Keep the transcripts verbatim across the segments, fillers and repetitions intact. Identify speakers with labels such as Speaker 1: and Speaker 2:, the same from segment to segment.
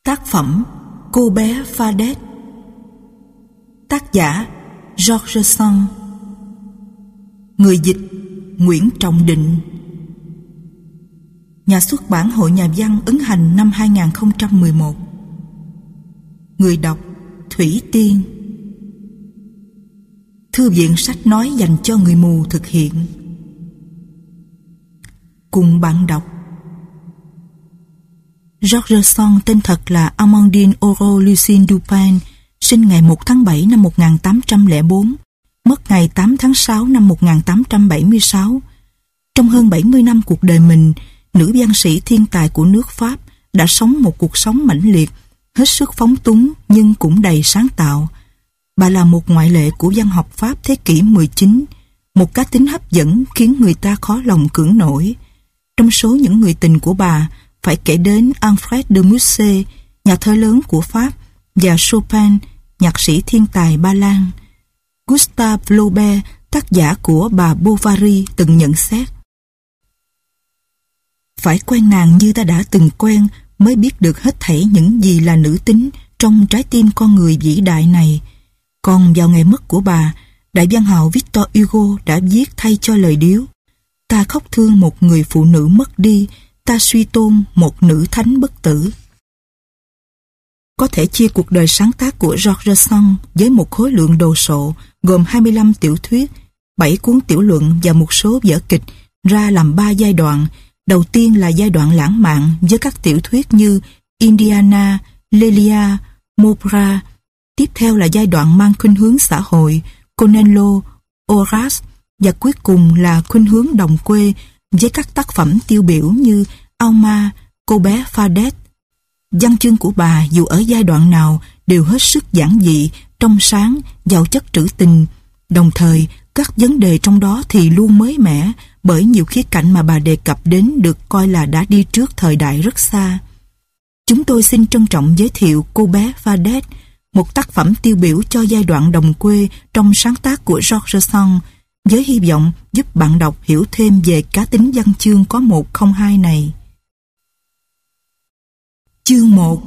Speaker 1: Tác phẩm Cô bé Fardet. Tác giả George Sand. Người dịch Nguyễn Trọng Định. Nhà xuất bản Hội Nhà văn ấn hành năm hai nghìn không trăm mười một. Người đọc Thủy Tiên. Thư viện sách nói dành cho người mù thực hiện. Cùng bạn đọc. George Sand tên thật là Amandine Aurore Lucine Dupin, sinh ngày một tháng bảy năm một nghìn tám trăm lẻ bốn, mất ngày tám tháng sáu năm một nghìn tám trăm bảy mươi sáu. Trong hơn bảy mươi năm cuộc đời mình, nữ văn sĩ thiên tài của nước Pháp đã sống một cuộc sống mãnh liệt, hết sức phóng túng nhưng cũng đầy sáng tạo. Bà là một ngoại lệ của văn học Pháp thế kỷ mười chín, một cá tính hấp dẫn khiến người ta khó lòng cưỡng nổi. Trong số những người tình của bà, phải kể đến Alfred de Musset, nhà thơ lớn của Pháp, và Chopin, nhạc sĩ thiên tài Ba Lan. Gustave Flaubert, tác giả của bà Bovary, từng nhận xét: phải quen nàng như ta đã từng quen mới biết được hết thảy những gì là nữ tính trong trái tim con người vĩ đại này. Còn vào ngày mất của bà, đại văn hào Victor Hugo đã viết thay cho lời điếu: ta khóc thương một người phụ nữ mất đi, ta suy tôn một nữ thánh bất tử. Có thể chia cuộc đời sáng tác của George Sand với một khối lượng đồ sộ gồm hai mươi lăm tiểu thuyết, bảy cuốn tiểu luận và một số vở kịch ra làm ba giai đoạn. Đầu tiên là giai đoạn lãng mạn với các tiểu thuyết như Indiana, Lelia, Mopra. Tiếp theo là giai đoạn mang khuynh hướng xã hội, Conello, Horace, và cuối cùng là khuynh hướng đồng quê với các tác phẩm tiêu biểu như Alma, Cô bé Fardet. Văn chương của bà dù ở giai đoạn nào đều hết sức giản dị, trong sáng, giàu chất trữ tình. Đồng thời, các vấn đề trong đó thì luôn mới mẻ, bởi nhiều khía cạnh mà bà đề cập đến được coi là đã đi trước thời đại rất xa. Chúng tôi xin trân trọng giới thiệu Cô bé Fardet, một tác phẩm tiêu biểu cho giai đoạn đồng quê trong sáng tác của George Sand, với hy vọng giúp bạn đọc hiểu thêm về cá tính văn chương có một không hai này. Chương một.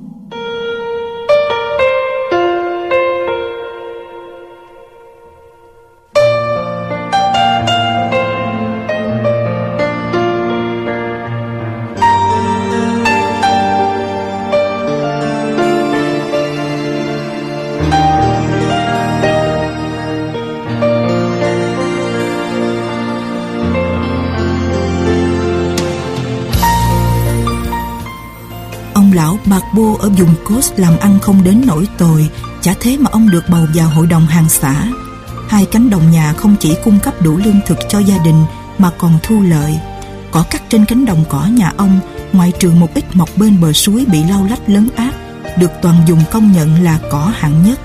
Speaker 1: Lão Barbeau ở vùng Cos làm ăn không đến nỗi tồi, chả thế mà ông được bầu vào hội đồng hàng xã. Hai cánh đồng nhà không chỉ cung cấp đủ lương thực cho gia đình mà còn thu lợi. Cỏ cắt trên cánh đồng cỏ nhà ông, ngoại trừ một ít mọc bên bờ suối bị lau lách lấn át, được toàn vùng công nhận là cỏ hạng nhất.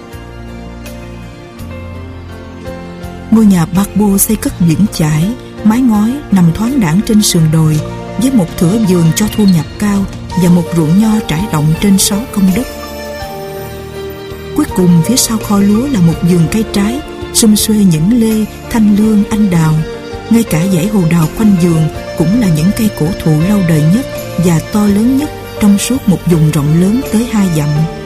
Speaker 1: Ngôi nhà Barbeau xây cất vững chãi, mái ngói nằm thoáng đãng trên sườn đồi, với một thửa vườn cho thu nhập cao và một ruộng nho trải rộng trên sáu công đất. Cuối cùng phía sau kho lúa là một vườn cây trái, sum xuê những lê, thanh lương, anh đào. Ngay cả dãy hồ đào quanh vườn cũng là những cây cổ thụ lâu đời nhất và to lớn nhất trong suốt một vùng rộng lớn tới hai dặm.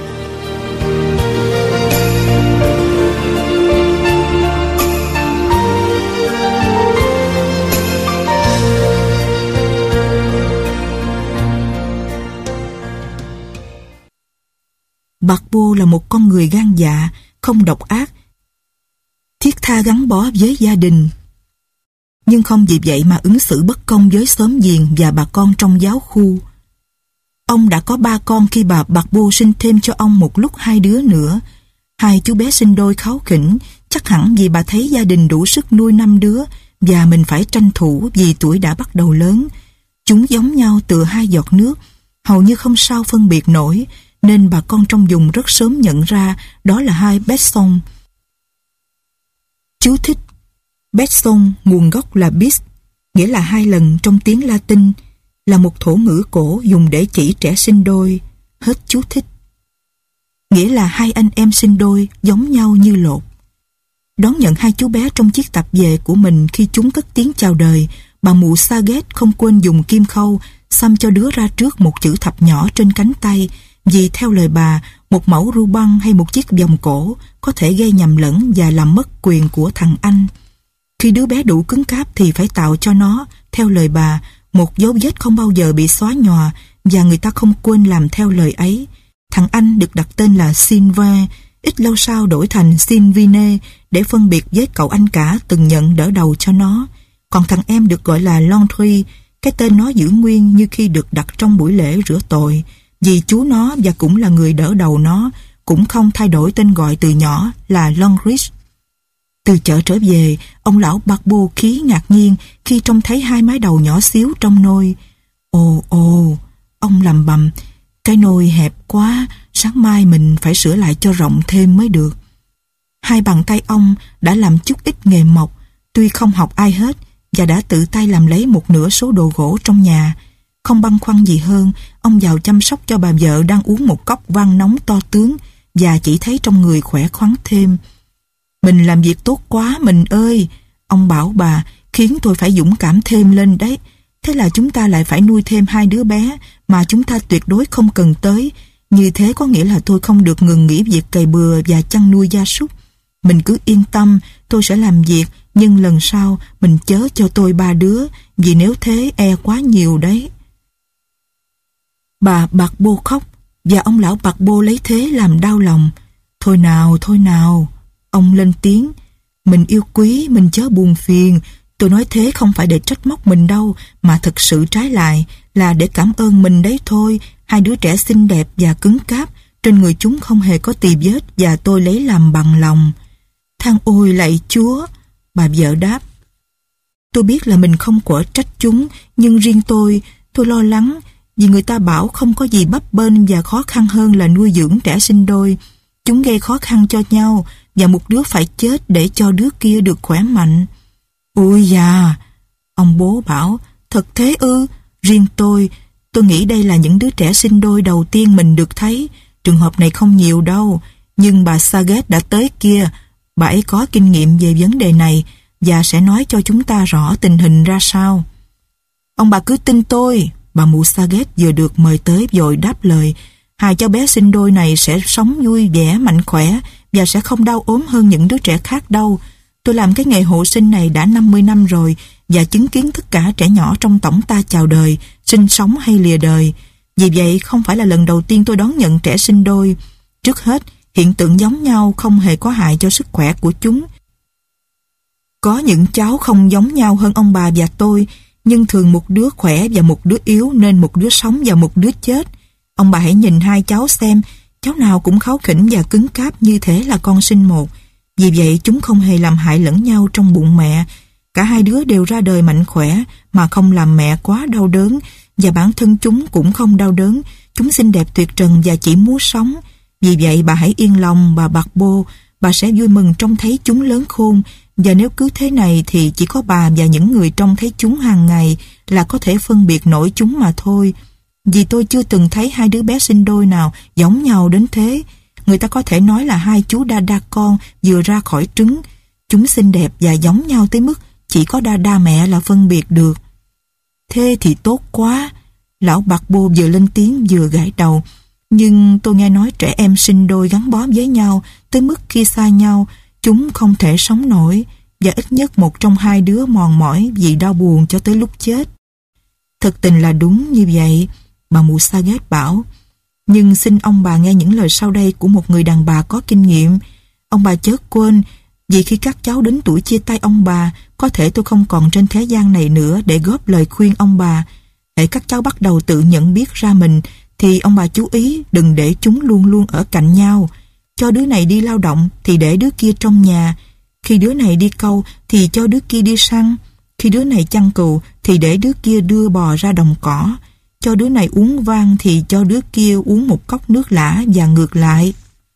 Speaker 1: Barbeau là một con người gan dạ, không độc ác, thiết tha gắn bó với gia đình. Nhưng không vì vậy mà ứng xử bất công với xóm giềng và bà con trong giáo khu. Ông đã có ba con khi bà Barbeau sinh thêm cho ông một lúc hai đứa nữa. Hai chú bé sinh đôi kháu khỉnh, chắc hẳn vì bà thấy gia đình đủ sức nuôi năm đứa và mình phải tranh thủ vì tuổi đã bắt đầu lớn. Chúng giống nhau tựa hai giọt nước, hầu như không sao phân biệt nổi, nên bà con trong vùng rất sớm nhận ra đó là hai Besson. Chú thích: Besson nguồn gốc là bis, nghĩa là hai lần trong tiếng Latin, là một thổ ngữ cổ dùng để chỉ trẻ sinh đôi. Hết chú thích. Nghĩa là hai anh em sinh đôi giống nhau như lột. Đón nhận hai chú bé trong chiếc tạp dề của mình khi chúng cất tiếng chào đời, bà mụ Saget không quên dùng kim khâu xăm cho đứa ra trước một chữ thập nhỏ trên cánh tay, vì theo lời bà, một mẩu ru băng hay một chiếc vòng cổ có thể gây nhầm lẫn và làm mất quyền của thằng anh. Khi đứa bé đủ cứng cáp thì phải tạo cho nó, theo lời bà, một dấu vết không bao giờ bị xóa nhòa, và người ta không quên làm theo lời ấy. Thằng anh được đặt tên là Sylvain, ít lâu sau đổi thành Sylvine để phân biệt với cậu anh cả từng nhận đỡ đầu cho nó. Còn thằng em được gọi là Landry, cái tên nó giữ nguyên như khi được đặt trong buổi lễ rửa tội, vì chú nó và cũng là người đỡ đầu nó cũng không thay đổi tên gọi từ nhỏ là Longridge. Từ chợ trở về, ông lão Barbeau khí ngạc nhiên khi trông thấy hai mái đầu nhỏ xíu trong nôi. Ồ ồ, ông lầm bầm, cái nôi hẹp quá, sáng mai mình phải sửa lại cho rộng thêm mới được. Hai bàn tay ông đã làm chút ít nghề mộc, tuy không học ai hết, và đã tự tay làm lấy một nửa số đồ gỗ trong nhà. Không băn khoăn gì hơn, ông vào chăm sóc cho bà vợ đang uống một cốc vang nóng to tướng, và chỉ thấy trong người khỏe khoắn thêm. Mình làm việc tốt quá mình ơi, ông bảo bà, khiến tôi phải dũng cảm thêm lên đấy. Thế là chúng ta lại phải nuôi thêm hai đứa bé mà chúng ta tuyệt đối không cần tới. Như thế có nghĩa là tôi không được ngừng nghỉ việc cày bừa và chăn nuôi gia súc. Mình cứ yên tâm, tôi sẽ làm việc, nhưng lần sau mình chớ cho tôi ba đứa, vì nếu thế e quá nhiều đấy. Bà Barbeau khóc, và ông lão Barbeau lấy thế làm đau lòng. Thôi nào, thôi nào, ông lên tiếng. Mình yêu quý, mình chớ buồn phiền. Tôi nói thế không phải để trách móc mình đâu, mà thực sự trái lại là để cảm ơn mình đấy thôi. Hai đứa trẻ xinh đẹp và cứng cáp, trên người chúng không hề có tì vết, và tôi lấy làm bằng lòng. Than ôi lạy Chúa, bà vợ đáp. Tôi biết là mình không quở trách chúng, nhưng riêng tôi, tôi lo lắng, vì người ta bảo không có gì bấp bênh và khó khăn hơn là nuôi dưỡng trẻ sinh đôi. Chúng gây khó khăn cho nhau, và một đứa phải chết để cho đứa kia được khỏe mạnh. Ôi da, ông bố bảo, thật thế ư? Riêng tôi, tôi nghĩ đây là những đứa trẻ sinh đôi đầu tiên mình được thấy. Trường hợp này không nhiều đâu, nhưng bà Saget đã tới kia. Bà ấy có kinh nghiệm về vấn đề này và sẽ nói cho chúng ta rõ tình hình ra sao. Ông bà cứ tin tôi, bà mụ Saget vừa được mời tới vội đáp lời. Hai cháu bé sinh đôi này sẽ sống vui vẻ, mạnh khỏe và sẽ không đau ốm hơn những đứa trẻ khác đâu. Tôi làm cái nghề hộ sinh này đã năm mươi năm rồi và chứng kiến tất cả trẻ nhỏ trong tổng ta chào đời, sinh sống hay lìa đời. Vì vậy không phải là lần đầu tiên tôi đón nhận trẻ sinh đôi. Trước hết, hiện tượng giống nhau không hề có hại cho sức khỏe của chúng. Có những cháu không giống nhau hơn ông bà và tôi, nhưng thường một đứa khỏe và một đứa yếu nên một đứa sống và một đứa chết. Ông bà hãy nhìn hai cháu xem, cháu nào cũng kháu khỉnh và cứng cáp như thế là con sinh một. Vì vậy chúng không hề làm hại lẫn nhau trong bụng mẹ. Cả hai đứa đều ra đời mạnh khỏe mà không làm mẹ quá đau đớn, và bản thân chúng cũng không đau đớn. Chúng xinh đẹp tuyệt trần và chỉ muốn sống. Vì vậy bà hãy yên lòng, bà Barbeau, bà sẽ vui mừng trông thấy chúng lớn khôn. Và nếu cứ thế này thì chỉ có bà và những người trông thấy chúng hàng ngày là có thể phân biệt nổi chúng mà thôi. Vì tôi chưa từng thấy hai đứa bé sinh đôi nào giống nhau đến thế. Người ta có thể nói là hai chú đa đa con vừa ra khỏi trứng. Chúng xinh đẹp và giống nhau tới mức chỉ có đa đa mẹ là phân biệt được. Thế thì tốt quá. Lão Barbeau vừa lên tiếng vừa gãi đầu. Nhưng tôi nghe nói trẻ em sinh đôi gắn bó với nhau tới mức khi xa nhau chúng không thể sống nổi, và ít nhất một trong hai đứa mòn mỏi vì đau buồn cho tới lúc chết. Thực tình là đúng như vậy, bà mụ Saget bảo. Nhưng xin ông bà nghe những lời sau đây của một người đàn bà có kinh nghiệm. Ông bà chớ quên, vì khi các cháu đến tuổi chia tay ông bà, có thể tôi không còn trên thế gian này nữa để góp lời khuyên ông bà. Hễ các cháu bắt đầu tự nhận biết ra mình, thì ông bà chú ý đừng để chúng luôn luôn ở cạnh nhau. Cho đứa này đi lao động thì để đứa kia trong nhà. Khi đứa này đi câu thì cho đứa kia đi săn. Khi đứa này chăn cừu thì để đứa kia đưa bò ra đồng cỏ. Cho đứa này uống vang thì cho đứa kia uống một cốc nước lã và ngược lại.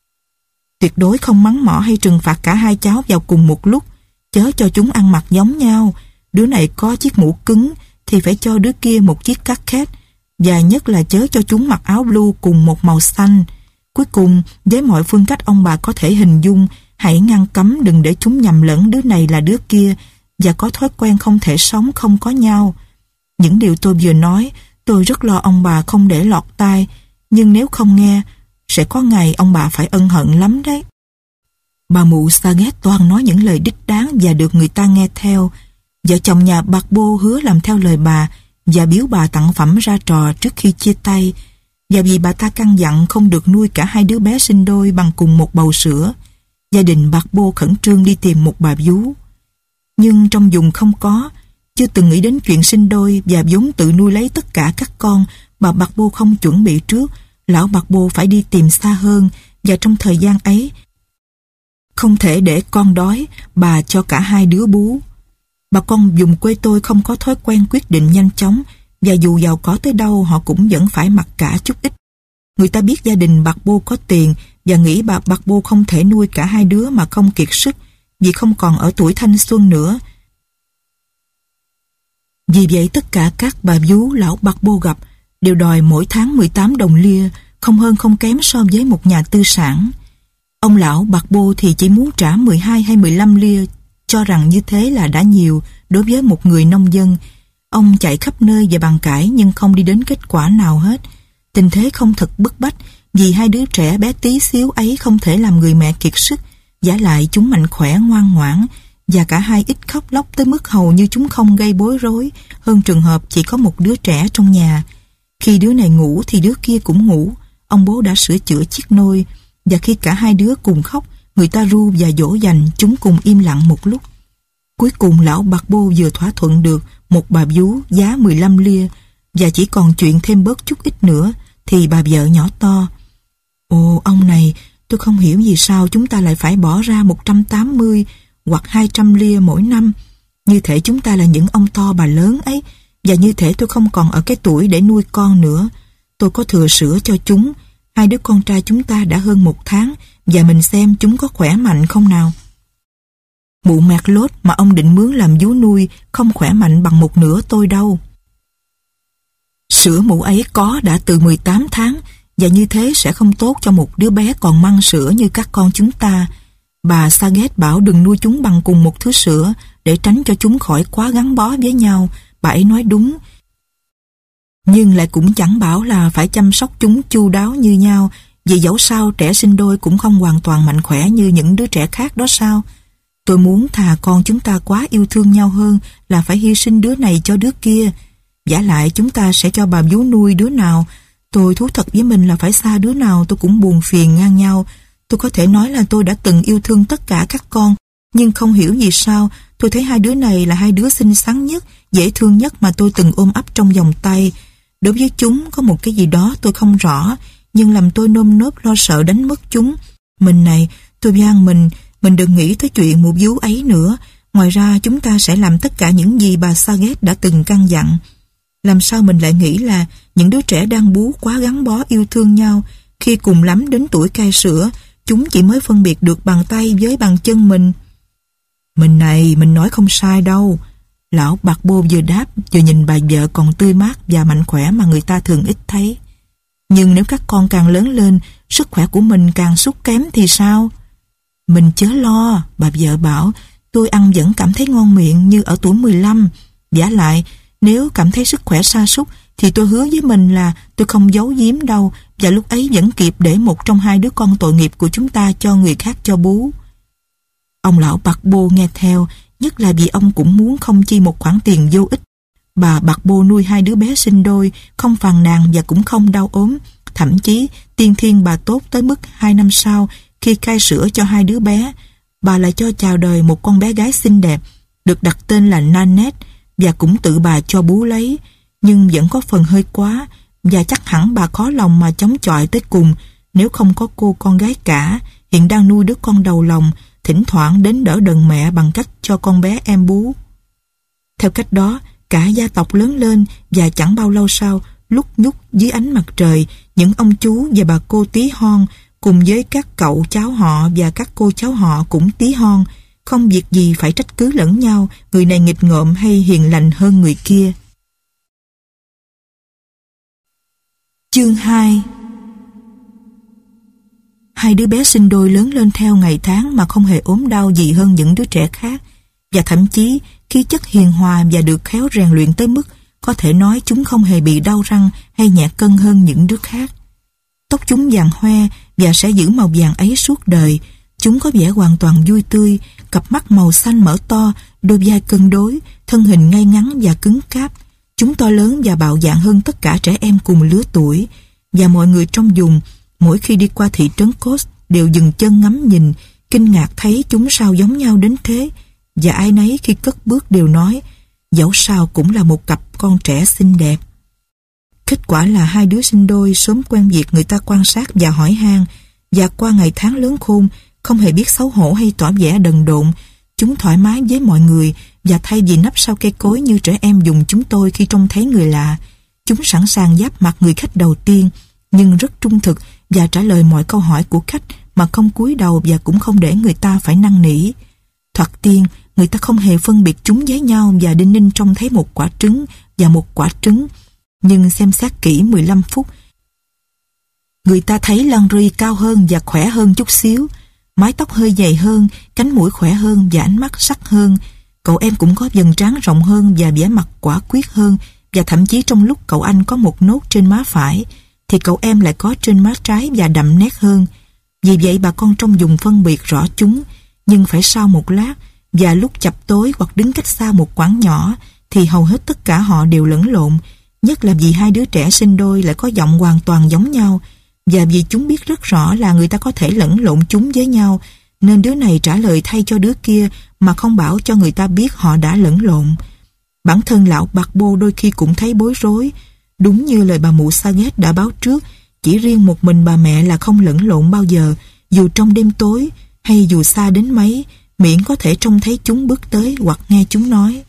Speaker 1: Tuyệt đối không mắng mỏ hay trừng phạt cả hai cháu vào cùng một lúc. Chớ cho chúng ăn mặc giống nhau. Đứa này có chiếc mũ cứng thì phải cho đứa kia một chiếc cắt khét. Và nhất là chớ cho chúng mặc áo blue cùng một màu xanh. Cuối cùng, với mọi phương cách ông bà có thể hình dung, hãy ngăn cấm đừng để chúng nhầm lẫn đứa này là đứa kia và có thói quen không thể sống không có nhau. Những điều tôi vừa nói, Tôi rất lo ông bà không để lọt tai, nhưng nếu không nghe, sẽ có ngày ông bà phải ân hận lắm đấy. Bà mụ Saget toan nói những lời đích đáng và được người ta nghe theo. Vợ chồng nhà Barbo hứa làm theo lời bà và biếu bà tặng phẩm ra trò trước khi chia tay. Và vì bà ta căn dặn không được nuôi cả hai đứa bé sinh đôi bằng cùng một bầu sữa, gia đình Barbo khẩn trương đi tìm một bà vú. Nhưng trong vùng không có, chưa từng nghĩ đến chuyện sinh đôi và vốn tự nuôi lấy tất cả các con mà Barbo không chuẩn bị trước, lão Barbo phải đi tìm xa hơn, và trong thời gian ấy không thể để con đói, bà cho cả hai đứa bú. Bà con vùng quê tôi không có thói quen quyết định nhanh chóng, và dù giàu có tới đâu họ cũng vẫn phải mặc cả chút ít. Người ta biết gia đình Barbo có tiền và nghĩ bà Barbo không thể nuôi cả hai đứa mà không kiệt sức, vì không còn ở tuổi thanh xuân nữa. Vì vậy tất cả các bà vú lão Barbo gặp đều đòi mỗi tháng mười tám đồng lia, không hơn không kém so với một nhà tư sản. Ông lão Barbo thì chỉ muốn trả mười hai hay mười lăm lia, cho rằng như thế là đã nhiều đối với một người nông dân. Ông chạy khắp nơi và bàn cãi nhưng không đi đến kết quả nào hết. Tình thế không thật bức bách, vì hai đứa trẻ bé tí xíu ấy không thể làm người mẹ kiệt sức, vả lại chúng mạnh khỏe ngoan ngoãn, và cả hai ít khóc lóc tới mức hầu như chúng không gây bối rối, hơn trường hợp chỉ có một đứa trẻ trong nhà. Khi đứa này ngủ thì đứa kia cũng ngủ. Ông bố đã sửa chữa chiếc nôi, và khi cả hai đứa cùng khóc, người ta ru và dỗ dành, chúng cùng im lặng một lúc. Cuối cùng lão Barbo vừa thỏa thuận được một bà vú giá mười lăm lia, và chỉ còn chuyện thêm bớt chút ít nữa, thì bà vợ nhỏ to: "Ồ ông này, tôi không hiểu vì sao chúng ta lại phải bỏ ra một trăm tám mươi hoặc hai trăm lia mỗi năm. Như thể chúng ta là những ông to bà lớn ấy, và như thể tôi không còn ở cái tuổi để nuôi con nữa. Tôi có thừa sữa cho chúng. Hai đứa con trai chúng ta đã hơn một tháng, và mình xem chúng có khỏe mạnh không nào." Mụ Mạc Lốt mà ông định mướn làm vú nuôi không khỏe mạnh bằng một nửa tôi đâu. Sữa mụ ấy có đã từ mười tám tháng, và như thế sẽ không tốt cho một đứa bé còn măng sữa như các con chúng ta. Bà Saget bảo đừng nuôi chúng bằng cùng một thứ sữa, để tránh cho chúng khỏi quá gắn bó với nhau. Bà ấy nói đúng, nhưng lại cũng chẳng bảo là phải chăm sóc chúng chu đáo như nhau, vì dẫu sao trẻ sinh đôi cũng không hoàn toàn mạnh khỏe như những đứa trẻ khác đó sao. Tôi muốn thà con chúng ta quá yêu thương nhau hơn là phải hy sinh đứa này cho đứa kia. Vả lại chúng ta sẽ cho bà vú nuôi đứa nào. Tôi thú thật với mình là phải xa đứa nào tôi cũng buồn phiền ngang nhau. Tôi có thể nói là tôi đã từng yêu thương tất cả các con, nhưng không hiểu vì sao tôi thấy hai đứa này là hai đứa xinh xắn nhất, dễ thương nhất mà tôi từng ôm ấp trong vòng tay. Đối với chúng có một cái gì đó tôi không rõ, nhưng làm tôi nơm nớp lo sợ đánh mất chúng. Mình này, tôi van mình, mình đừng nghĩ tới chuyện mụ vú ấy nữa. Ngoài ra chúng ta sẽ làm tất cả những gì bà Saget đã từng căn dặn. Làm sao mình lại nghĩ là những đứa trẻ đang bú quá gắn bó yêu thương nhau, khi cùng lắm đến tuổi cai sữa, chúng chỉ mới phân biệt được bàn tay với bàn chân mình. Mình này, mình nói không sai đâu. Lão Barbo vừa đáp vừa nhìn bà vợ còn tươi mát và mạnh khỏe mà người ta thường ít thấy. Nhưng nếu các con càng lớn lên, sức khỏe của mình càng sút kém thì sao? Mình chớ lo, bà vợ bảo, tôi ăn vẫn cảm thấy ngon miệng như ở tuổi mười lăm. Vả lại, nếu cảm thấy sức khỏe sa sút thì tôi hứa với mình là tôi không giấu giếm đâu, và lúc ấy vẫn kịp để một trong hai đứa con tội nghiệp của chúng ta cho người khác cho bú. Ông lão Barbo nghe theo, nhất là vì ông cũng muốn không chi một khoản tiền vô ích. Bà Barbo nuôi hai đứa bé sinh đôi, không phàn nàn và cũng không đau ốm. Thậm chí tiên thiên bà tốt tới mức hai năm sau, khi cai sữa cho hai đứa bé, bà lại cho chào đời một con bé gái xinh đẹp, được đặt tên là Nanette, và cũng tự bà cho bú lấy. Nhưng vẫn có phần hơi quá, và chắc hẳn bà khó lòng mà chống chọi tới cùng nếu không có cô con gái cả, hiện đang nuôi đứa con đầu lòng, thỉnh thoảng đến đỡ đần mẹ bằng cách cho con bé em bú. Theo cách đó, cả gia tộc lớn lên, và chẳng bao lâu sau, lúc nhúc dưới ánh mặt trời, những ông chú và bà cô tí hon cùng với các cậu cháu họ và các cô cháu họ cũng tí hon, không việc gì phải trách cứ lẫn nhau, người này nghịch ngợm hay hiền lành hơn người kia. Chương hai. Hai đứa bé sinh đôi lớn lên theo ngày tháng mà không hề ốm đau gì hơn những đứa trẻ khác, và thậm chí khí chất hiền hòa và được khéo rèn luyện tới mức có thể nói chúng không hề bị đau răng hay nhẹ cân hơn những đứa khác. Tóc chúng vàng hoe và sẽ giữ màu vàng ấy suốt đời. Chúng có vẻ hoàn toàn vui tươi, cặp mắt màu xanh mở to, đôi vai cân đối, thân hình ngay ngắn và cứng cáp. Chúng to lớn và bạo dạn hơn tất cả trẻ em cùng lứa tuổi, và mọi người trong vùng, mỗi khi đi qua thị trấn Kos, đều dừng chân ngắm nhìn, kinh ngạc thấy chúng sao giống nhau đến thế. Và ai nấy khi cất bước đều nói, dẫu sao cũng là một cặp con trẻ xinh đẹp. Kết quả là hai đứa sinh đôi sớm quen việc người ta quan sát và hỏi han, và qua ngày tháng lớn khôn, không hề biết xấu hổ hay tỏ vẻ đần độn. Chúng thoải mái với mọi người, và thay vì nấp sau cây cối như trẻ em dùng chúng tôi khi trông thấy người lạ, chúng sẵn sàng giáp mặt người khách đầu tiên, nhưng rất trung thực và trả lời mọi câu hỏi của khách mà không cúi đầu và cũng không để người ta phải năn nỉ. Thoạt tiên, người ta không hề phân biệt chúng với nhau và đinh ninh trông thấy một quả trứng và một quả trứng. Nhưng xem xét kỹ mười lăm phút, người ta thấy Landry cao hơn và khỏe hơn chút xíu, mái tóc hơi dày hơn, cánh mũi khỏe hơn và ánh mắt sắc hơn. Cậu em cũng có vầng trán rộng hơn và vẻ mặt quả quyết hơn, và thậm chí trong lúc cậu anh có một nốt trên má phải, thì cậu em lại có trên má trái và đậm nét hơn. Vì vậy bà con trong vùng phân biệt rõ chúng, nhưng phải sau một lát, và lúc chập tối hoặc đứng cách xa một quãng nhỏ, thì hầu hết tất cả họ đều lẫn lộn, nhất là vì hai đứa trẻ sinh đôi lại có giọng hoàn toàn giống nhau, và vì chúng biết rất rõ là người ta có thể lẫn lộn chúng với nhau, nên đứa này trả lời thay cho đứa kia mà không bảo cho người ta biết họ đã lẫn lộn. Bản thân lão bạc bô đôi khi cũng thấy bối rối. Đúng như lời bà mụ Saget đã báo trước, chỉ riêng một mình bà mẹ là không lẫn lộn bao giờ, dù trong đêm tối hay dù xa đến mấy, miễn có thể trông thấy chúng bước tới hoặc nghe chúng nói.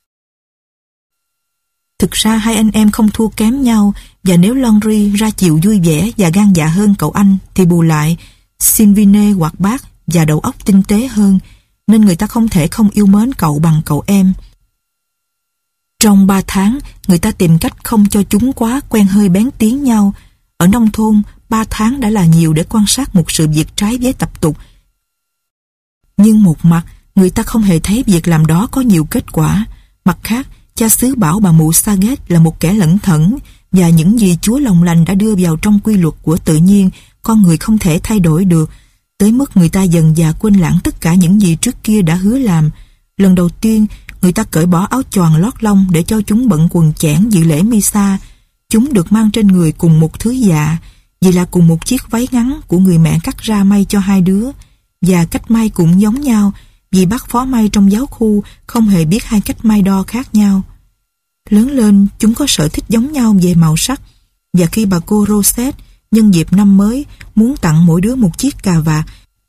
Speaker 1: Thực ra hai anh em không thua kém nhau, và nếu Landry ra chiều vui vẻ và gan dạ hơn cậu anh, thì bù lại Sylvine hoạt bát và đầu óc tinh tế hơn, nên người ta không thể không yêu mến cậu bằng cậu em. Trong ba tháng, người ta tìm cách không cho chúng quá quen hơi bén tiếng nhau. Ở nông thôn, ba tháng đã là nhiều để quan sát một sự việc trái với tập tục. Nhưng một mặt, người ta không hề thấy việc làm đó có nhiều kết quả. Mặt khác, cha xứ bảo bà mụ Saget là một kẻ lẩn thẩn, và những gì Chúa lòng lành đã đưa vào trong quy luật của tự nhiên, con người không thể thay đổi được, tới mức người ta dần dà quên lãng tất cả những gì trước kia đã hứa làm. Lần đầu tiên, người ta cởi bỏ áo choàng lót lông để cho chúng bận quần chẽn dự lễ Misa. Chúng được mang trên người cùng một thứ dạ, vì là cùng một chiếc váy ngắn của người mẹ cắt ra may cho hai đứa, và cách may cũng giống nhau, vì bác phó may trong giáo khu không hề biết hai cách may đo khác nhau. Lớn lên, chúng có sở thích giống nhau về màu sắc, và khi bà cô Rosette nhân dịp năm mới muốn tặng mỗi đứa một chiếc cà vạt,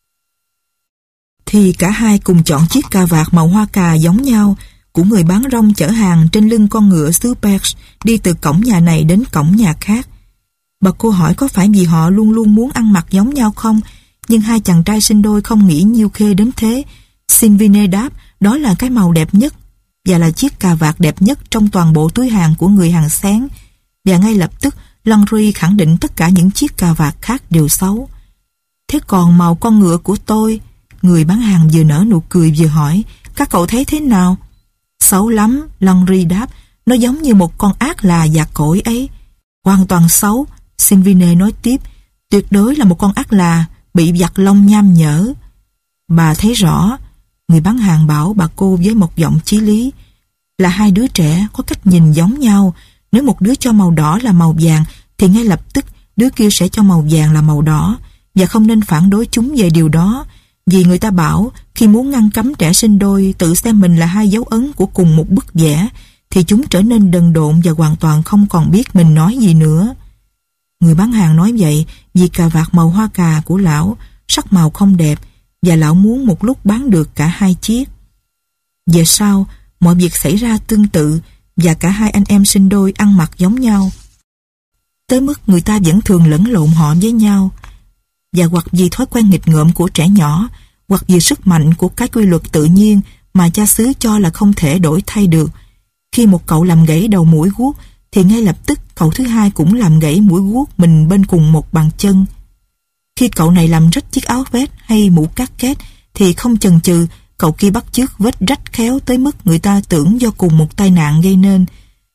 Speaker 1: thì cả hai cùng chọn chiếc cà vạt màu hoa cà giống nhau của người bán rong chở hàng trên lưng con ngựa xứ Perche đi từ cổng nhà này đến cổng nhà khác. Bà cô hỏi có phải vì họ luôn luôn muốn ăn mặc giống nhau không, nhưng hai chàng trai sinh đôi không nghĩ nhiêu khê đến thế. Sylvine đáp đó là cái màu đẹp nhất và là chiếc cà vạt đẹp nhất trong toàn bộ túi hàng của người hàng xén, và ngay lập tức Landry khẳng định tất cả những chiếc cà vạt khác đều xấu. Thế còn màu con ngựa của tôi? Người bán hàng vừa nở nụ cười vừa hỏi, các cậu thấy thế nào? Xấu lắm, Landry đáp, nó giống như một con ác là già cỗi ấy. Hoàn toàn xấu, Sylvine nói tiếp, tuyệt đối là một con ác là bị vặt lông nham nhở. Bà thấy rõ, người bán hàng bảo bà cô với một giọng chí lý, là hai đứa trẻ có cách nhìn giống nhau. Nếu một đứa cho màu đỏ là màu vàng, thì ngay lập tức đứa kia sẽ cho màu vàng là màu đỏ, và không nên phản đối chúng về điều đó. Vì người ta bảo khi muốn ngăn cấm trẻ sinh đôi tự xem mình là hai dấu ấn của cùng một bức vẽ, thì chúng trở nên đần độn và hoàn toàn không còn biết mình nói gì nữa. Người bán hàng nói vậy vì cà vạt màu hoa cà của lão sắc màu không đẹp, và lão muốn một lúc bán được cả hai chiếc. Về sau, mọi việc xảy ra tương tự, và cả hai anh em sinh đôi ăn mặc giống nhau, tới mức người ta vẫn thường lẫn lộn họ với nhau. Và hoặc vì thói quen nghịch ngợm của trẻ nhỏ, hoặc vì sức mạnh của cái quy luật tự nhiên mà cha xứ cho là không thể đổi thay được, khi một cậu làm gãy đầu mũi guốc, thì ngay lập tức cậu thứ hai cũng làm gãy mũi guốc mình bên cùng một bàn chân. Khi cậu này làm rách chiếc áo vest hay mũ cát két, thì không chần chừ, cậu kia bắt chước vết rách khéo tới mức người ta tưởng do cùng một tai nạn gây nên.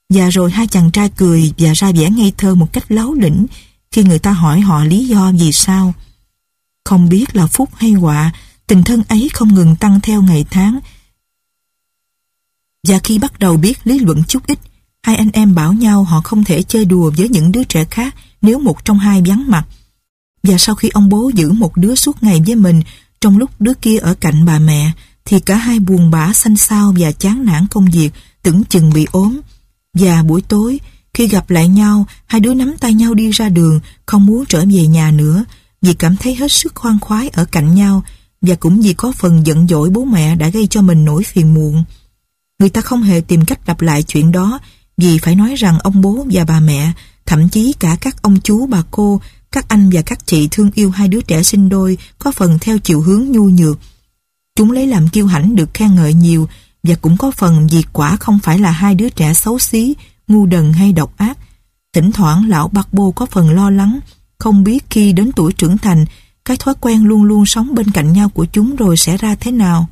Speaker 1: Và rồi hai chàng trai cười và ra vẻ ngây thơ một cách láu lĩnh khi người ta hỏi họ lý do vì sao. Không biết là phúc hay họa, tình thân ấy không ngừng tăng theo ngày tháng. Và khi bắt đầu biết lý luận chút ít, hai anh em bảo nhau họ không thể chơi đùa với những đứa trẻ khác nếu một trong hai vắng mặt. Và sau khi ông bố giữ một đứa suốt ngày với mình, trong lúc đứa kia ở cạnh bà mẹ, thì cả hai buồn bã xanh xao và chán nản công việc, tưởng chừng bị ốm. Và buổi tối, khi gặp lại nhau, hai đứa nắm tay nhau đi ra đường, không muốn trở về nhà nữa, vì cảm thấy hết sức khoan khoái ở cạnh nhau, và cũng vì có phần giận dỗi bố mẹ đã gây cho mình nỗi phiền muộn. Người ta không hề tìm cách lặp lại chuyện đó, vì phải nói rằng ông bố và bà mẹ, thậm chí cả các ông chú bà cô, các anh và các chị thương yêu hai đứa trẻ sinh đôi có phần theo chiều hướng nhu nhược. Chúng lấy làm kiêu hãnh được khen ngợi nhiều, và cũng có phần vì quả không phải là hai đứa trẻ xấu xí, ngu đần hay độc ác. Thỉnh thoảng lão Barbo có phần lo lắng, không biết khi đến tuổi trưởng thành, cái thói quen luôn luôn sống bên cạnh nhau của chúng rồi sẽ ra thế nào.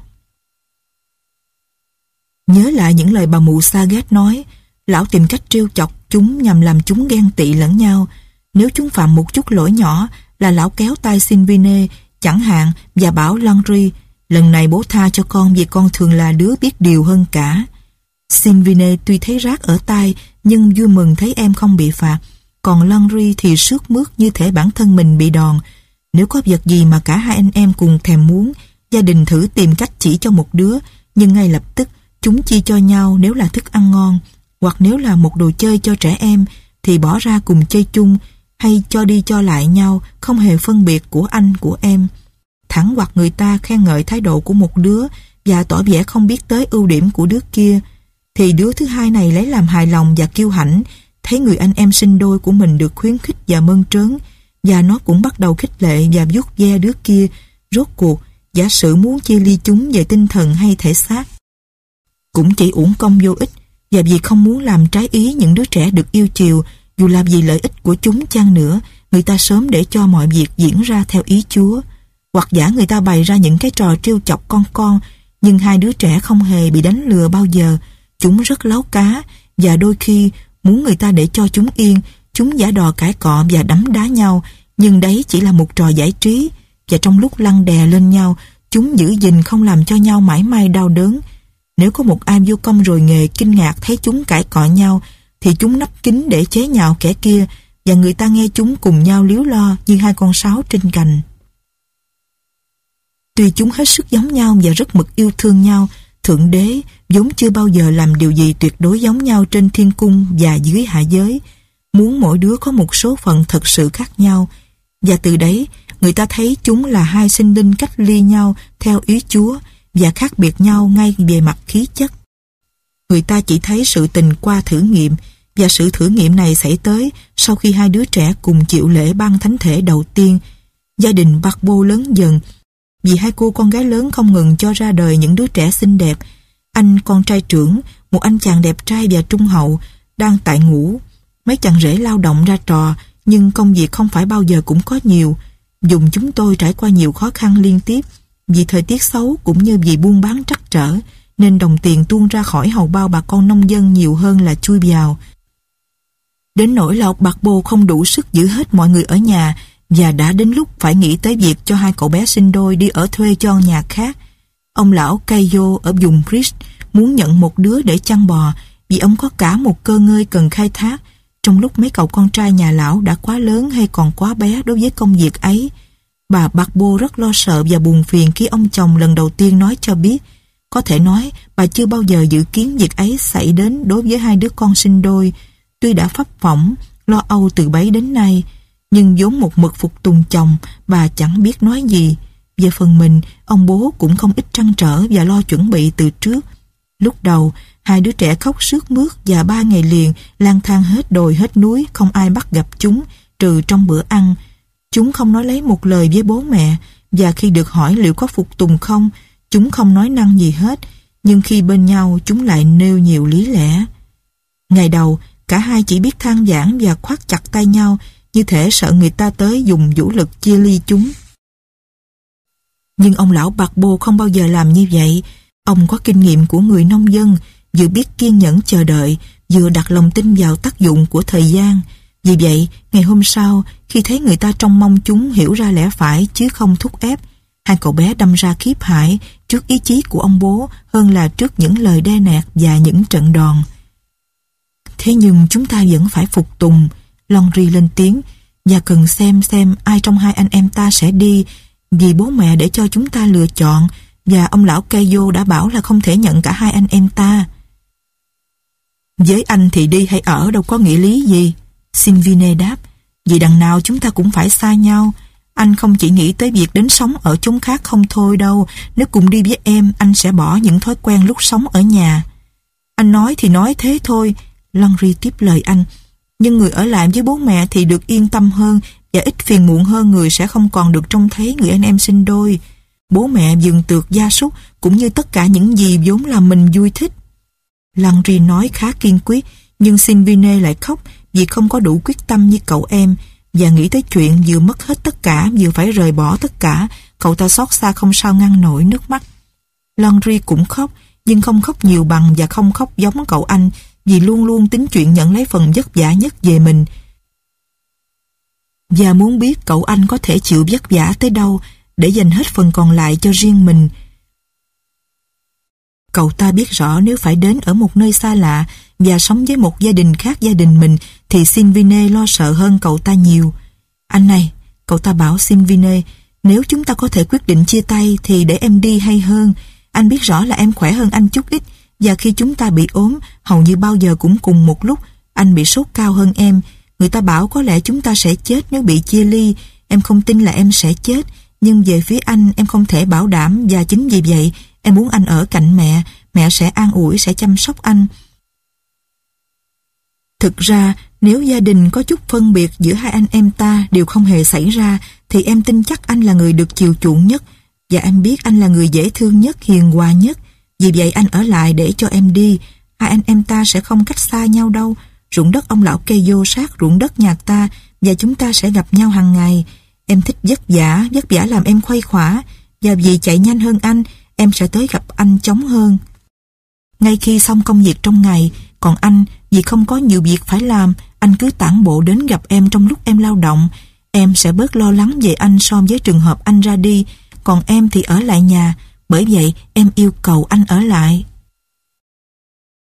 Speaker 1: Nhớ lại những lời bà mụ Saget nói, lão tìm cách trêu chọc chúng nhằm làm chúng ghen tị lẫn nhau. Nếu chúng phạm một chút lỗi nhỏ là lão kéo tay Sinvine chẳng hạn và bảo Landry, lần này bố tha cho con vì con thường là đứa biết điều hơn cả. Sinvine tuy thấy rát ở tai nhưng vui mừng thấy em không bị phạt, còn Landry thì sướt mướt như thể bản thân mình bị đòn. Nếu có vật gì mà cả hai anh em cùng thèm muốn, gia đình thử tìm cách chỉ cho một đứa, nhưng ngay lập tức chúng chia cho nhau nếu là thức ăn ngon, hoặc nếu là một đồ chơi cho trẻ em thì bỏ ra cùng chơi chung, hay cho đi cho lại nhau, không hề phân biệt của anh của em. Thẳng hoặc người ta khen ngợi thái độ của một đứa và tỏ vẻ không biết tới ưu điểm của đứa kia, thì đứa thứ hai này lấy làm hài lòng và kiêu hãnh, thấy người anh em sinh đôi của mình được khuyến khích và mơn trớn, và nó cũng bắt đầu khích lệ và vuốt ve đứa kia. Rốt cuộc, giả sử muốn chia ly chúng về tinh thần hay thể xác cũng chỉ uổng công vô ích, và vì không muốn làm trái ý những đứa trẻ được yêu chiều, dù là vì lợi ích của chúng chăng nữa, người ta sớm để cho mọi việc diễn ra theo ý Chúa. Hoặc giả người ta bày ra những cái trò trêu chọc con con, nhưng hai đứa trẻ không hề bị đánh lừa bao giờ. Chúng rất láu cá, và đôi khi muốn người ta để cho chúng yên, chúng giả đò cãi cọ và đấm đá nhau, nhưng đấy chỉ là một trò giải trí, và trong lúc lăn đè lên nhau, chúng giữ gìn không làm cho nhau mãi may đau đớn. Nếu có một ai vô công rồi nghề kinh ngạc thấy chúng cãi cọ nhau, thì chúng nấp kín để chế nhạo kẻ kia, và người ta nghe chúng cùng nhau líu lo như hai con sáo trên cành. Tuy chúng hết sức giống nhau và rất mực yêu thương nhau, Thượng Đế vốn chưa bao giờ làm điều gì tuyệt đối giống nhau trên thiên cung và dưới hạ giới, muốn mỗi đứa có một số phận thật sự khác nhau, và từ đấy người ta thấy chúng là hai sinh linh cách ly nhau theo ý Chúa và khác biệt nhau ngay về mặt khí chất. Người ta chỉ thấy sự tình qua thử nghiệm, và sự thử nghiệm này xảy tới sau khi hai đứa trẻ cùng chịu lễ ban thánh thể đầu tiên. Gia đình Barbo lớn dần, vì hai cô con gái lớn không ngừng cho ra đời những đứa trẻ xinh đẹp. Anh con trai trưởng, một anh chàng đẹp trai và trung hậu, đang tại ngũ. Mấy chàng rể lao động ra trò, nhưng công việc không phải bao giờ cũng có nhiều. Dùng chúng tôi trải qua nhiều khó khăn liên tiếp, vì thời tiết xấu cũng như vì buôn bán trắc trở, nên đồng tiền tuôn ra khỏi hầu bao bà con nông dân nhiều hơn là chui vào. Đến nỗi lão Barbo không đủ sức giữ hết mọi người ở nhà, và đã đến lúc phải nghĩ tới việc cho hai cậu bé sinh đôi đi ở thuê cho nhà khác. Ông lão Cayo ở vùng Christ muốn nhận một đứa để chăn bò, vì ông có cả một cơ ngơi cần khai thác, trong lúc mấy cậu con trai nhà lão đã quá lớn hay còn quá bé đối với công việc ấy. Bà Barbo rất lo sợ và buồn phiền khi ông chồng lần đầu tiên nói cho biết. Có thể nói bà chưa bao giờ dự kiến việc ấy xảy đến đối với hai đứa con sinh đôi. Tuy đã phấp phỏng, lo âu từ bấy đến nay, nhưng vốn một mực phục tùng chồng, bà chẳng biết nói gì. Về phần mình, ông bố cũng không ít trăn trở và lo chuẩn bị từ trước. Lúc đầu, hai đứa trẻ khóc sướt mướt và ba ngày liền lang thang hết đồi hết núi, không ai bắt gặp chúng, trừ trong bữa ăn. Chúng không nói lấy một lời với bố mẹ, và khi được hỏi liệu có phục tùng không, chúng không nói năng gì hết, nhưng khi bên nhau chúng lại nêu nhiều lý lẽ. Ngày đầu, cả hai chỉ biết than vãn và khoác chặt tay nhau, như thể sợ người ta tới dùng vũ lực chia ly chúng. Nhưng ông lão Barbo không bao giờ làm như vậy. Ông có kinh nghiệm của người nông dân, vừa biết kiên nhẫn chờ đợi, vừa đặt lòng tin vào tác dụng của thời gian. Vì vậy, ngày hôm sau, khi thấy người ta trông mong chúng hiểu ra lẽ phải chứ không thúc ép, hai cậu bé đâm ra khiếp hãi trước ý chí của ông bố hơn là trước những lời đe nạt và những trận đòn. Thế nhưng chúng ta vẫn phải phục tùng, Laundrie lên tiếng, và cần xem xem ai trong hai anh em ta sẽ đi, vì bố mẹ để cho chúng ta lựa chọn, và ông lão Keio đã bảo là không thể nhận cả hai anh em ta. Với anh thì đi hay ở đâu có nghĩa lý gì, Sylvine đáp, vì đằng nào chúng ta cũng phải xa nhau. Anh không chỉ nghĩ tới việc đến sống ở chốn khác không thôi đâu, nếu cùng đi với em, anh sẽ bỏ những thói quen lúc sống ở nhà. Anh nói thì nói thế thôi, Laundrie tiếp lời anh, nhưng người ở lại với bố mẹ thì được yên tâm hơn và ít phiền muộn hơn người sẽ không còn được trông thấy người anh em sinh đôi. Bố mẹ vườn tược gia súc cũng như tất cả những gì vốn làm mình vui thích. Laundrie nói khá kiên quyết, nhưng Sylvine lại khóc vì không có đủ quyết tâm như cậu em, và nghĩ tới chuyện vừa mất hết tất cả vừa phải rời bỏ tất cả, cậu ta xót xa không sao ngăn nổi nước mắt. Laundrie cũng khóc, nhưng không khóc nhiều bằng và không khóc giống cậu anh, vì luôn luôn tính chuyện nhận lấy phần vất vả nhất về mình, và muốn biết cậu anh có thể chịu vất vả tới đâu để dành hết phần còn lại cho riêng mình. Cậu ta biết rõ nếu phải đến ở một nơi xa lạ và sống với một gia đình khác gia đình mình thì Sylvine lo sợ hơn cậu ta nhiều. Anh này, cậu ta bảo Sylvine, nếu chúng ta có thể quyết định chia tay thì để em đi hay hơn. Anh biết rõ là em khỏe hơn anh chút ít, và khi chúng ta bị ốm, hầu như bao giờ cũng cùng một lúc. Anh bị sốt cao hơn em. Người ta bảo có lẽ chúng ta sẽ chết nếu bị chia ly. Em không tin là em sẽ chết, nhưng về phía anh em không thể bảo đảm, và chính vì vậy em muốn anh ở cạnh mẹ. Mẹ sẽ an ủi, sẽ chăm sóc anh. Thực ra, nếu gia đình có chút phân biệt giữa hai anh em ta đều không hề xảy ra, thì em tin chắc anh là người được chiều chuộng nhất, và em biết anh là người dễ thương nhất, hiền hòa nhất. Vì vậy anh ở lại để cho em đi. Hai anh em ta sẽ không cách xa nhau đâu. Ruộng đất ông lão Keio sát ruộng đất nhà ta, và chúng ta sẽ gặp nhau hàng ngày. Em thích vất vả, vất vả làm em khuây khỏa, và vì chạy nhanh hơn anh, em sẽ tới gặp anh chóng hơn. Ngay khi xong công việc trong ngày, còn anh, vì không có nhiều việc phải làm, anh cứ tản bộ đến gặp em trong lúc em lao động. Em sẽ bớt lo lắng về anh so với trường hợp anh ra đi, còn em thì ở lại nhà. Bởi vậy em yêu cầu anh ở lại.